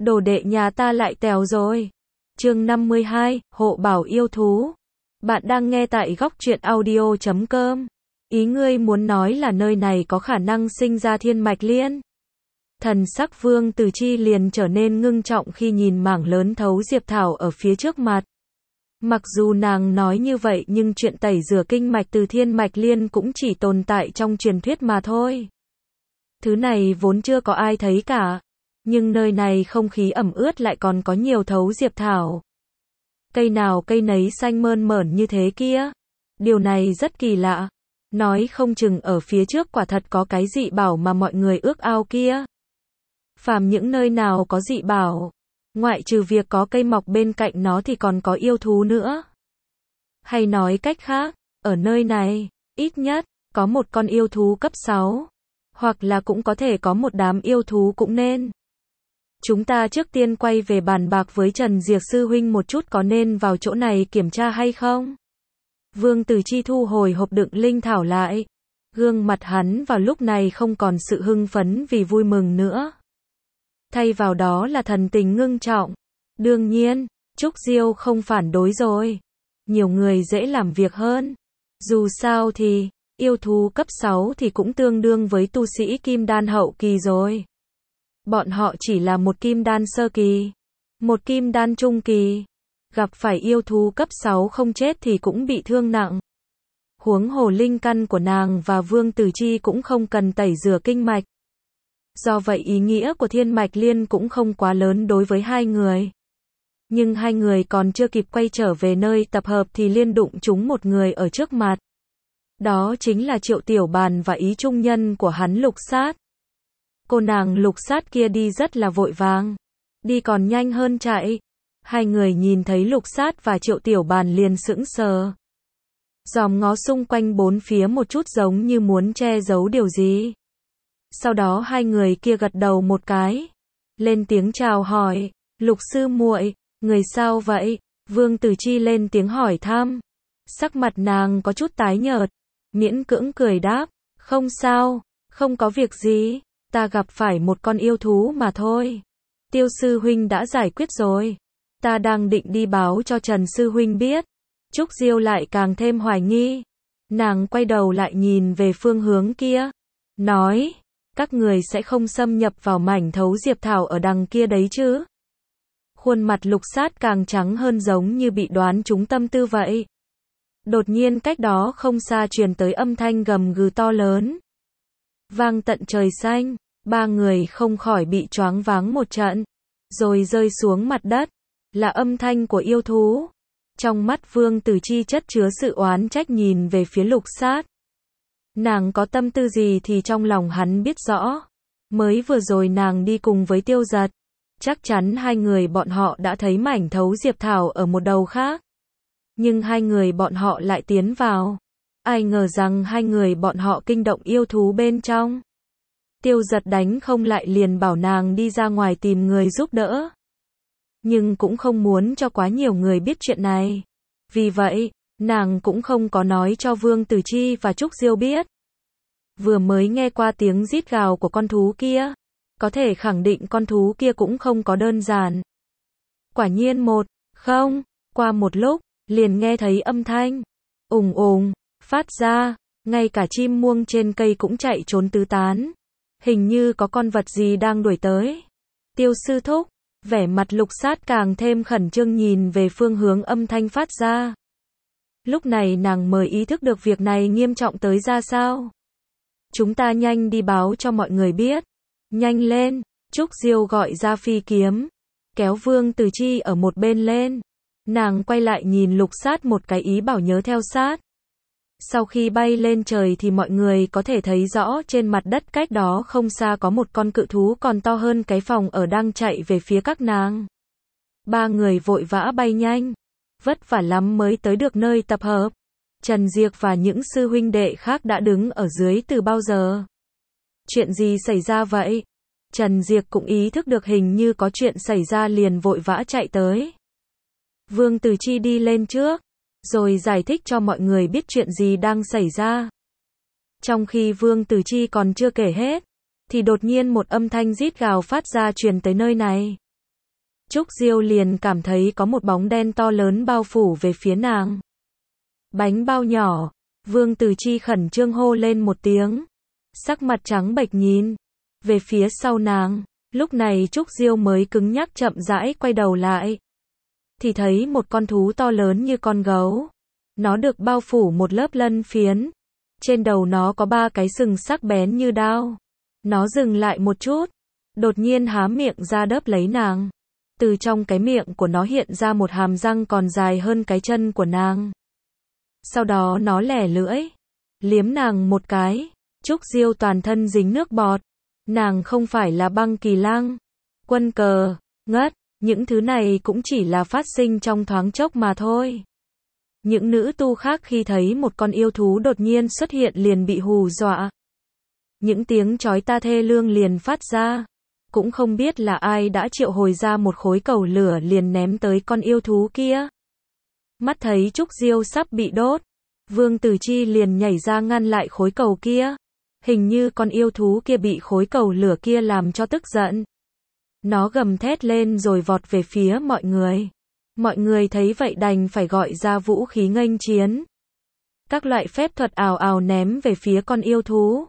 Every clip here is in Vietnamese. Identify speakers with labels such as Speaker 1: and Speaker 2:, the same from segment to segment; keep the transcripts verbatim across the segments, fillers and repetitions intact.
Speaker 1: Đồ đệ nhà ta lại tèo rồi. Chương năm mươi hai, hộ bảo yêu thú. Bạn đang nghe tại góc truyện audio chấm com. Ý ngươi muốn nói là nơi này có khả năng sinh ra thiên mạch liên. Thần sắc Vương Tử Chi liền trở nên ngưng trọng khi nhìn mảng lớn thấu diệp thảo ở phía trước mặt. Mặc dù nàng nói như vậy nhưng chuyện tẩy rửa kinh mạch từ thiên mạch liên cũng chỉ tồn tại trong truyền thuyết mà thôi. Thứ này vốn chưa có ai thấy cả. Nhưng nơi này không khí ẩm ướt lại còn có nhiều thấu diệp thảo. Cây nào cây nấy xanh mơn mởn như thế kia. Điều này rất kỳ lạ. Nói không chừng ở phía trước quả thật có cái dị bảo mà mọi người ước ao kia. Phàm những nơi nào có dị bảo, ngoại trừ việc có cây mọc bên cạnh nó thì còn có yêu thú nữa. Hay nói cách khác, ở nơi này, ít nhất, có một con yêu thú cấp sáu. Hoặc là cũng có thể có một đám yêu thú cũng nên. Chúng ta trước tiên quay về bàn bạc với Trần Diệp sư huynh một chút có nên vào chỗ này kiểm tra hay không? Vương Tử Chi thu hồi hộp đựng linh thảo lại. Gương mặt hắn vào lúc này không còn sự hưng phấn vì vui mừng nữa. Thay vào đó là thần tình ngưng trọng. Đương nhiên, Trúc Diêu không phản đối rồi. Nhiều người dễ làm việc hơn. Dù sao thì, yêu thú cấp sáu thì cũng tương đương với tu sĩ kim đan hậu kỳ rồi. Bọn họ chỉ là một kim đan sơ kỳ, một kim đan trung kỳ. Gặp phải yêu thú cấp sáu không chết thì cũng bị thương nặng. Huống hồ linh căn của nàng và Vương Tử Chi cũng không cần tẩy rửa kinh mạch. Do vậy ý nghĩa của thiên mạch liên cũng không quá lớn đối với hai người. Nhưng hai người còn chưa kịp quay trở về nơi tập hợp thì liên đụng chúng một người ở trước mặt. Đó chính là Triệu Tiểu Bàn và ý trung nhân của hắn Lục Sát. Cô nàng Lục Sát kia đi rất là vội vàng. Đi còn nhanh hơn chạy. Hai người nhìn thấy Lục Sát và Triệu Tiểu Bàn liền sững sờ. Dòm ngó xung quanh bốn phía một chút giống như muốn che giấu điều gì. Sau đó hai người kia gật đầu một cái. Lên tiếng chào hỏi. Lục sư muội, người sao vậy? Vương Tử Chi lên tiếng hỏi thăm. Sắc mặt nàng có chút tái nhợt. Miễn cưỡng cười đáp. Không sao, không có việc gì. Ta gặp phải một con yêu thú mà thôi. Tiêu sư huynh đã giải quyết rồi. Ta đang định đi báo cho Trần sư huynh biết. Trúc Diêu lại càng thêm hoài nghi. Nàng quay đầu lại nhìn về phương hướng kia. Nói, các người sẽ không xâm nhập vào mảnh thấu diệp thảo ở đằng kia đấy chứ. Khuôn mặt Lục Sát càng trắng hơn giống như bị đoán trúng tâm tư vậy. Đột nhiên cách đó không xa truyền tới âm thanh gầm gừ to lớn. Vang tận trời xanh, ba người không khỏi bị choáng váng một trận, rồi rơi xuống mặt đất, là âm thanh của yêu thú. Trong mắt Vương Tử Chi chất chứa sự oán trách nhìn về phía Lục Sát. Nàng có tâm tư gì thì trong lòng hắn biết rõ. Mới vừa rồi nàng đi cùng với Tiêu Giật, chắc chắn hai người bọn họ đã thấy mảnh thấu diệp thảo ở một đầu khác. Nhưng hai người bọn họ lại tiến vào. Ai ngờ rằng hai người bọn họ kinh động yêu thú bên trong. Tiêu Giật đánh không lại liền bảo nàng đi ra ngoài tìm người giúp đỡ. Nhưng cũng không muốn cho quá nhiều người biết chuyện này. Vì vậy, nàng cũng không có nói cho Vương Tử Chi và Trúc Diêu biết. Vừa mới nghe qua tiếng rít gào của con thú kia, có thể khẳng định con thú kia cũng không có đơn giản. Quả nhiên một, không, qua một lúc, liền nghe thấy âm thanh ùng ùng phát ra, ngay cả chim muông trên cây cũng chạy trốn tứ tán. Hình như có con vật gì đang đuổi tới. Tiêu sư thúc, vẻ mặt Lục Sát càng thêm khẩn trương nhìn về phương hướng âm thanh phát ra. Lúc này nàng mới ý thức được việc này nghiêm trọng tới ra sao. Chúng ta nhanh đi báo cho mọi người biết. Nhanh lên, Trúc Diêu gọi ra phi kiếm, kéo Vương Tử Chi ở một bên lên. Nàng quay lại nhìn Lục Sát một cái ý bảo nhớ theo sát. Sau khi bay lên trời thì mọi người có thể thấy rõ trên mặt đất cách đó không xa có một con cự thú còn to hơn cái phòng ở đang chạy về phía các nàng. Ba người vội vã bay nhanh, vất vả lắm mới tới được nơi tập hợp. Trần Diệp và những sư huynh đệ khác đã đứng ở dưới từ bao giờ. Chuyện gì xảy ra vậy? Trần Diệp cũng ý thức được hình như có chuyện xảy ra liền vội vã chạy tới. Vương Tử Chi đi lên trước, rồi giải thích cho mọi người biết chuyện gì đang xảy ra. Trong khi Vương Tử Chi còn chưa kể hết, thì đột nhiên một âm thanh rít gào phát ra truyền tới nơi này. Trúc Diêu liền cảm thấy có một bóng đen to lớn bao phủ về phía nàng. Bánh bao nhỏ, Vương Từ Chi khẩn trương hô lên một tiếng. Sắc mặt trắng bệch nhìn về phía sau nàng, lúc này Trúc Diêu mới cứng nhắc chậm rãi quay đầu lại. Thì thấy một con thú to lớn như con gấu. Nó được bao phủ một lớp lân phiến. Trên đầu nó có ba cái sừng sắc bén như đao. Nó dừng lại một chút, đột nhiên há miệng ra đớp lấy nàng. Từ trong cái miệng của nó hiện ra một hàm răng còn dài hơn cái chân của nàng. Sau đó nó lẻ lưỡi, liếm nàng một cái. Trúc Diêu toàn thân dính nước bọt. Nàng không phải là Băng Kỳ Lăng, Quân Cờ, Ngất, những thứ này cũng chỉ là phát sinh trong thoáng chốc mà thôi. Những nữ tu khác khi thấy một con yêu thú đột nhiên xuất hiện liền bị hù dọa. Những tiếng chói ta thê lương liền phát ra. Cũng không biết là ai đã triệu hồi ra một khối cầu lửa liền ném tới con yêu thú kia. Mắt thấy Trúc Diêu sắp bị đốt, Vương Từ Chi liền nhảy ra ngăn lại khối cầu kia. Hình như con yêu thú kia bị khối cầu lửa kia làm cho tức giận. Nó gầm thét lên rồi vọt về phía mọi người. Mọi người thấy vậy đành phải gọi ra vũ khí nghênh chiến. Các loại phép thuật ào ào ném về phía con yêu thú.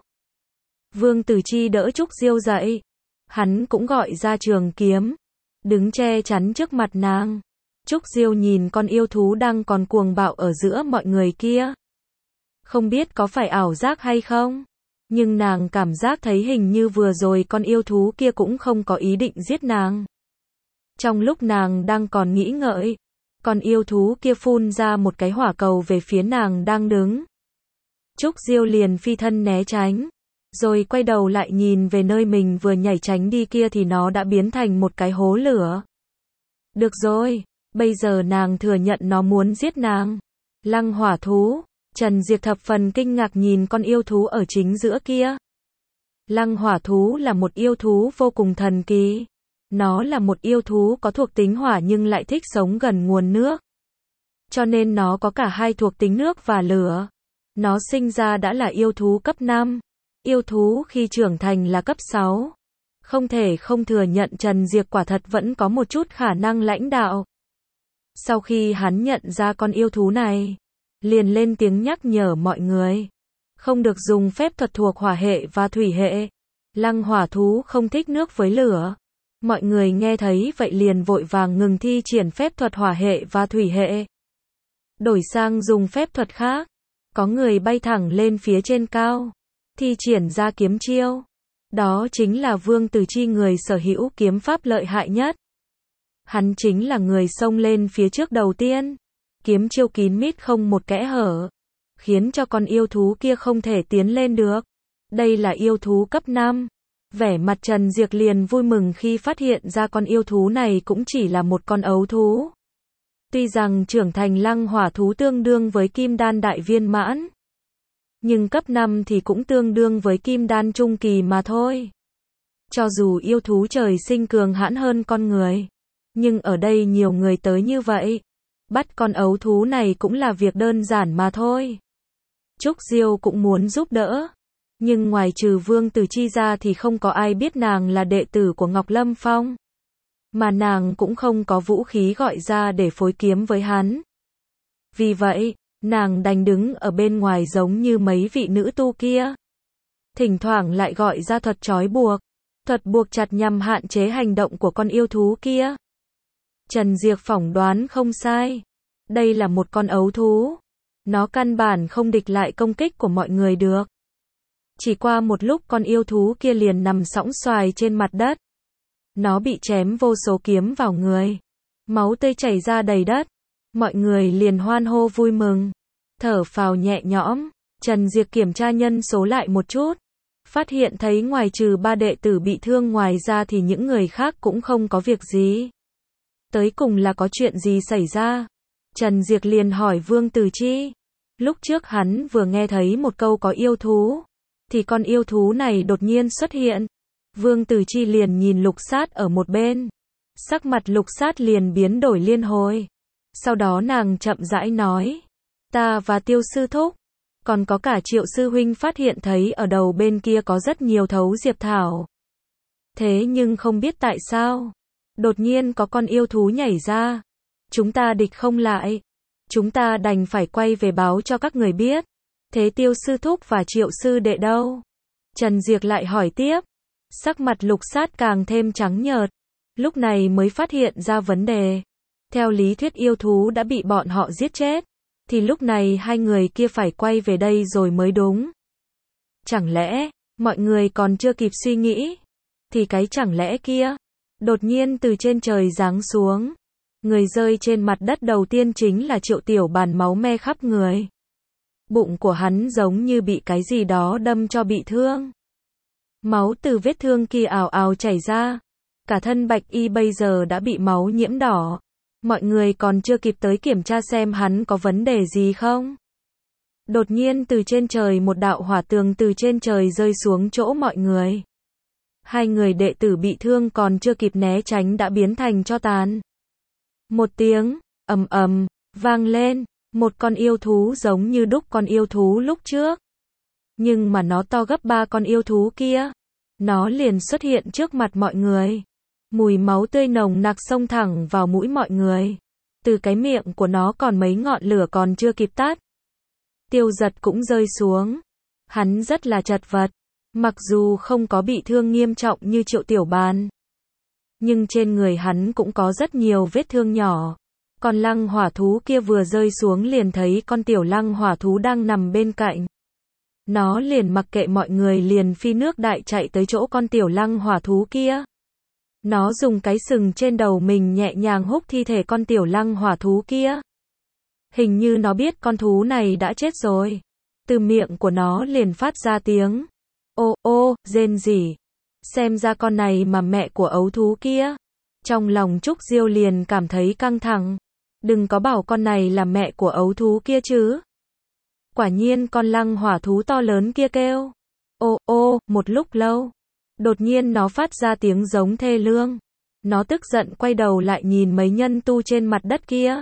Speaker 1: Vương Từ Chi đỡ Trúc Diêu dậy. Hắn cũng gọi ra trường kiếm, đứng che chắn trước mặt nàng. Trúc Diêu nhìn con yêu thú đang còn cuồng bạo ở giữa mọi người kia. Không biết có phải ảo giác hay không, nhưng nàng cảm giác thấy hình như vừa rồi con yêu thú kia cũng không có ý định giết nàng. Trong lúc nàng đang còn nghĩ ngợi, con yêu thú kia phun ra một cái hỏa cầu về phía nàng đang đứng. Trúc Diêu liền phi thân né tránh, rồi quay đầu lại nhìn về nơi mình vừa nhảy tránh đi kia thì nó đã biến thành một cái hố lửa. Được rồi, bây giờ nàng thừa nhận nó muốn giết nàng. Lăng hỏa thú, Trần Diệp thập phần kinh ngạc nhìn con yêu thú ở chính giữa kia. Lăng hỏa thú là một yêu thú vô cùng thần kỳ. Nó là một yêu thú có thuộc tính hỏa nhưng lại thích sống gần nguồn nước. Cho nên nó có cả hai thuộc tính nước và lửa. Nó sinh ra đã là yêu thú cấp năm. Yêu thú khi trưởng thành là cấp sáu. Không thể không thừa nhận Trần Diệp quả thật vẫn có một chút khả năng lãnh đạo. Sau khi hắn nhận ra con yêu thú này, liền lên tiếng nhắc nhở mọi người. Không được dùng phép thuật thuộc hỏa hệ và thủy hệ. Lăng hỏa thú không thích nước với lửa. Mọi người nghe thấy vậy liền vội vàng ngừng thi triển phép thuật hỏa hệ và thủy hệ. Đổi sang dùng phép thuật khác. Có người bay thẳng lên phía trên cao, thi triển ra kiếm chiêu. Đó chính là Vương Từ Chi, người sở hữu kiếm pháp lợi hại nhất. Hắn chính là người xông lên phía trước đầu tiên. Kiếm chiêu kín mít không một kẽ hở, khiến cho con yêu thú kia không thể tiến lên được. Đây là yêu thú cấp năm. Vẻ mặt Trần Diệp liền vui mừng khi phát hiện ra con yêu thú này cũng chỉ là một con ấu thú. Tuy rằng trưởng thành lăng hỏa thú tương đương với kim đan đại viên mãn, nhưng cấp năm thì cũng tương đương với kim đan trung kỳ mà thôi. Cho dù yêu thú trời sinh cường hãn hơn con người, nhưng ở đây nhiều người tới như vậy, bắt con ấu thú này cũng là việc đơn giản mà thôi. Trúc Diêu cũng muốn giúp đỡ, nhưng ngoài trừ Vương Từ Chi ra thì không có ai biết nàng là đệ tử của Ngọc Lâm Phong. Mà nàng cũng không có vũ khí gọi ra để phối kiếm với hắn. Vì vậy, nàng đành đứng ở bên ngoài giống như mấy vị nữ tu kia. Thỉnh thoảng lại gọi ra thuật trói buộc. Thuật buộc chặt nhằm hạn chế hành động của con yêu thú kia. Trần Diệp phỏng đoán không sai. Đây là một con ấu thú. Nó căn bản không địch lại công kích của mọi người được. Chỉ qua một lúc con yêu thú kia liền nằm sõng xoài trên mặt đất. Nó bị chém vô số kiếm vào người. Máu tươi chảy ra đầy đất. Mọi người liền hoan hô vui mừng. Thở phào nhẹ nhõm. Trần Diệp kiểm tra nhân số lại một chút. Phát hiện thấy ngoài trừ ba đệ tử bị thương ngoài ra thì những người khác cũng không có việc gì. Tới cùng là có chuyện gì xảy ra? Trần Diệp liền hỏi Vương Từ Chi. Lúc trước hắn vừa nghe thấy một câu có yêu thú, thì con yêu thú này đột nhiên xuất hiện. Vương Từ Chi liền nhìn Lục Sát ở một bên. Sắc mặt Lục Sát liền biến đổi liên hồi. Sau đó nàng chậm rãi nói. Ta và Tiêu sư thúc, còn có cả Triệu sư huynh phát hiện thấy ở đầu bên kia có rất nhiều thấu diệp thảo. Thế nhưng không biết tại sao, Đột nhiên có con yêu thú nhảy ra. Chúng ta địch không lại. Chúng ta đành phải quay về báo cho các người biết. Thế Tiêu sư thúc và Triệu sư đệ đâu? Trần Diệc lại hỏi tiếp. Sắc mặt Lục Sát càng thêm trắng nhợt. Lúc này mới phát hiện ra vấn đề. Theo lý thuyết yêu thú đã bị bọn họ giết chết. Thì lúc này hai người kia phải quay về đây rồi mới đúng. Chẳng lẽ, mọi người còn chưa kịp suy nghĩ. Thì cái chẳng lẽ kia. Đột nhiên từ trên trời giáng xuống. Người rơi trên mặt đất đầu tiên chính là Triệu Tiểu Bàn, máu me khắp người. Bụng của hắn giống như bị cái gì đó đâm cho bị thương. Máu từ vết thương kia ào ào chảy ra. Cả thân Bạch Y bây giờ đã bị máu nhiễm đỏ. Mọi người còn chưa kịp tới kiểm tra xem hắn có vấn đề gì không. Đột nhiên từ trên trời một đạo hỏa tường từ trên trời rơi xuống chỗ mọi người. Hai người đệ tử bị thương còn chưa kịp né tránh đã biến thành tro tàn. Một tiếng ầm ầm vang lên, một con yêu thú giống như đúc con yêu thú lúc trước. Nhưng mà nó to gấp ba con yêu thú kia. Nó liền xuất hiện trước mặt mọi người. Mùi máu tươi nồng nặc xông thẳng vào mũi mọi người. Từ cái miệng của nó còn mấy ngọn lửa còn chưa kịp tắt. Tiêu Giật cũng rơi xuống. Hắn rất là chật vật. Mặc dù không có bị thương nghiêm trọng như Triệu Tiểu Bàn. Nhưng trên người hắn cũng có rất nhiều vết thương nhỏ. Con lăng hỏa thú kia vừa rơi xuống liền thấy con tiểu lăng hỏa thú đang nằm bên cạnh. Nó liền mặc kệ mọi người liền phi nước đại chạy tới chỗ con tiểu lăng hỏa thú kia. Nó dùng cái sừng trên đầu mình nhẹ nhàng húc thi thể con tiểu lăng hỏa thú kia. Hình như nó biết con thú này đã chết rồi. Từ miệng của nó liền phát ra tiếng ô ô, rên rỉ. Xem ra con này mà mẹ của ấu thú kia. Trong lòng Trúc Diêu liền cảm thấy căng thẳng. Đừng có bảo con này là mẹ của ấu thú kia chứ. Quả nhiên con lăng hỏa thú to lớn kia kêu ô ô, một lúc lâu. Đột nhiên nó phát ra tiếng giống thê lương. Nó tức giận quay đầu lại nhìn mấy nhân tu trên mặt đất kia.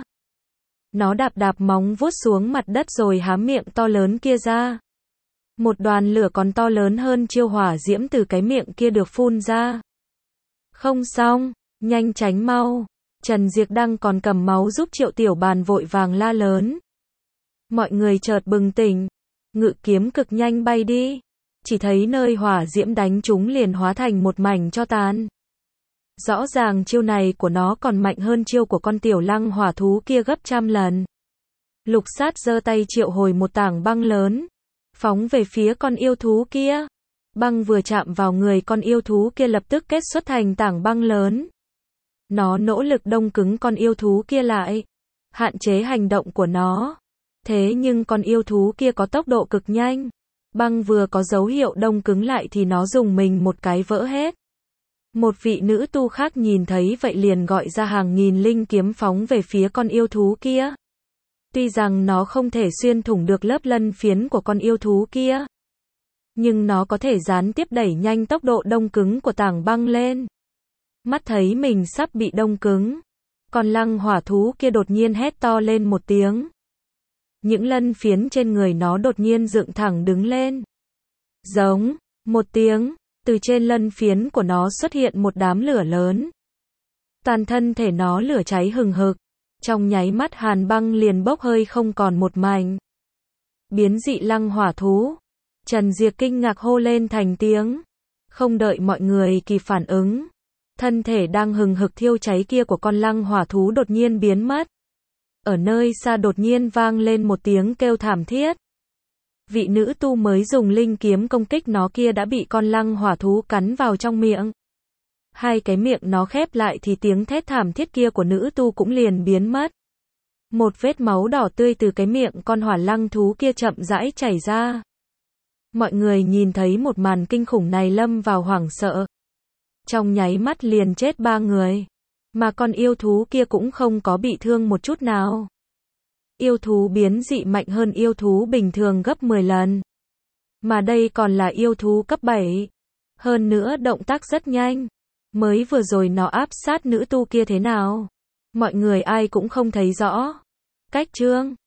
Speaker 1: Nó đạp đạp móng vuốt xuống mặt đất rồi há miệng to lớn kia ra. Một đoàn lửa còn to lớn hơn chiêu hỏa diễm từ cái miệng kia được phun ra. Không xong, nhanh tránh mau. Trần Diệc đang còn cầm máu giúp Triệu Tiểu Bàn vội vàng la lớn. Mọi người chợt bừng tỉnh. Ngự kiếm cực nhanh bay đi. Chỉ thấy nơi hỏa diễm đánh chúng liền hóa thành một mảnh tro tàn. Rõ ràng chiêu này của nó còn mạnh hơn chiêu của con tiểu lăng hỏa thú kia gấp trăm lần. Lục Sát giơ tay triệu hồi một tảng băng lớn. Phóng về phía con yêu thú kia. Băng vừa chạm vào người con yêu thú kia lập tức kết xuất thành tảng băng lớn. Nó nỗ lực đông cứng con yêu thú kia lại. Hạn chế hành động của nó. Thế nhưng con yêu thú kia có tốc độ cực nhanh. Băng vừa có dấu hiệu đông cứng lại thì nó dùng mình một cái vỡ hết. Một vị nữ tu khác nhìn thấy vậy liền gọi ra hàng nghìn linh kiếm phóng về phía con yêu thú kia. Tuy rằng nó không thể xuyên thủng được lớp lân phiến của con yêu thú kia. Nhưng nó có thể gián tiếp đẩy nhanh tốc độ đông cứng của tảng băng lên. Mắt thấy mình sắp bị đông cứng. Con lăng hỏa thú kia đột nhiên hét to lên một tiếng. Những lân phiến trên người nó đột nhiên dựng thẳng đứng lên. Giống, một tiếng, từ trên lân phiến của nó xuất hiện một đám lửa lớn. Toàn thân thể nó lửa cháy hừng hực. Trong nháy mắt hàn băng liền bốc hơi không còn một mảnh. Biến dị lăng hỏa thú. Trần Diệc kinh ngạc hô lên thành tiếng. Không đợi mọi người kịp phản ứng. Thân thể đang hừng hực thiêu cháy kia của con lăng hỏa thú đột nhiên biến mất. Ở nơi xa đột nhiên vang lên một tiếng kêu thảm thiết. Vị nữ tu mới dùng linh kiếm công kích nó kia đã bị con lăng hỏa thú cắn vào trong miệng. Hai cái miệng nó khép lại thì tiếng thét thảm thiết kia của nữ tu cũng liền biến mất. Một vết máu đỏ tươi từ cái miệng con hỏa lăng thú kia chậm rãi chảy ra. Mọi người nhìn thấy một màn kinh khủng này lâm vào hoảng sợ. Trong nháy mắt liền chết ba người. Mà con yêu thú kia cũng không có bị thương một chút nào. Yêu thú biến dị mạnh hơn yêu thú bình thường gấp mười lần. Mà đây còn là yêu thú cấp bảy. Hơn nữa động tác rất nhanh. Mới vừa rồi nó áp sát nữ tu kia thế nào? Mọi người ai cũng không thấy rõ. Cách chương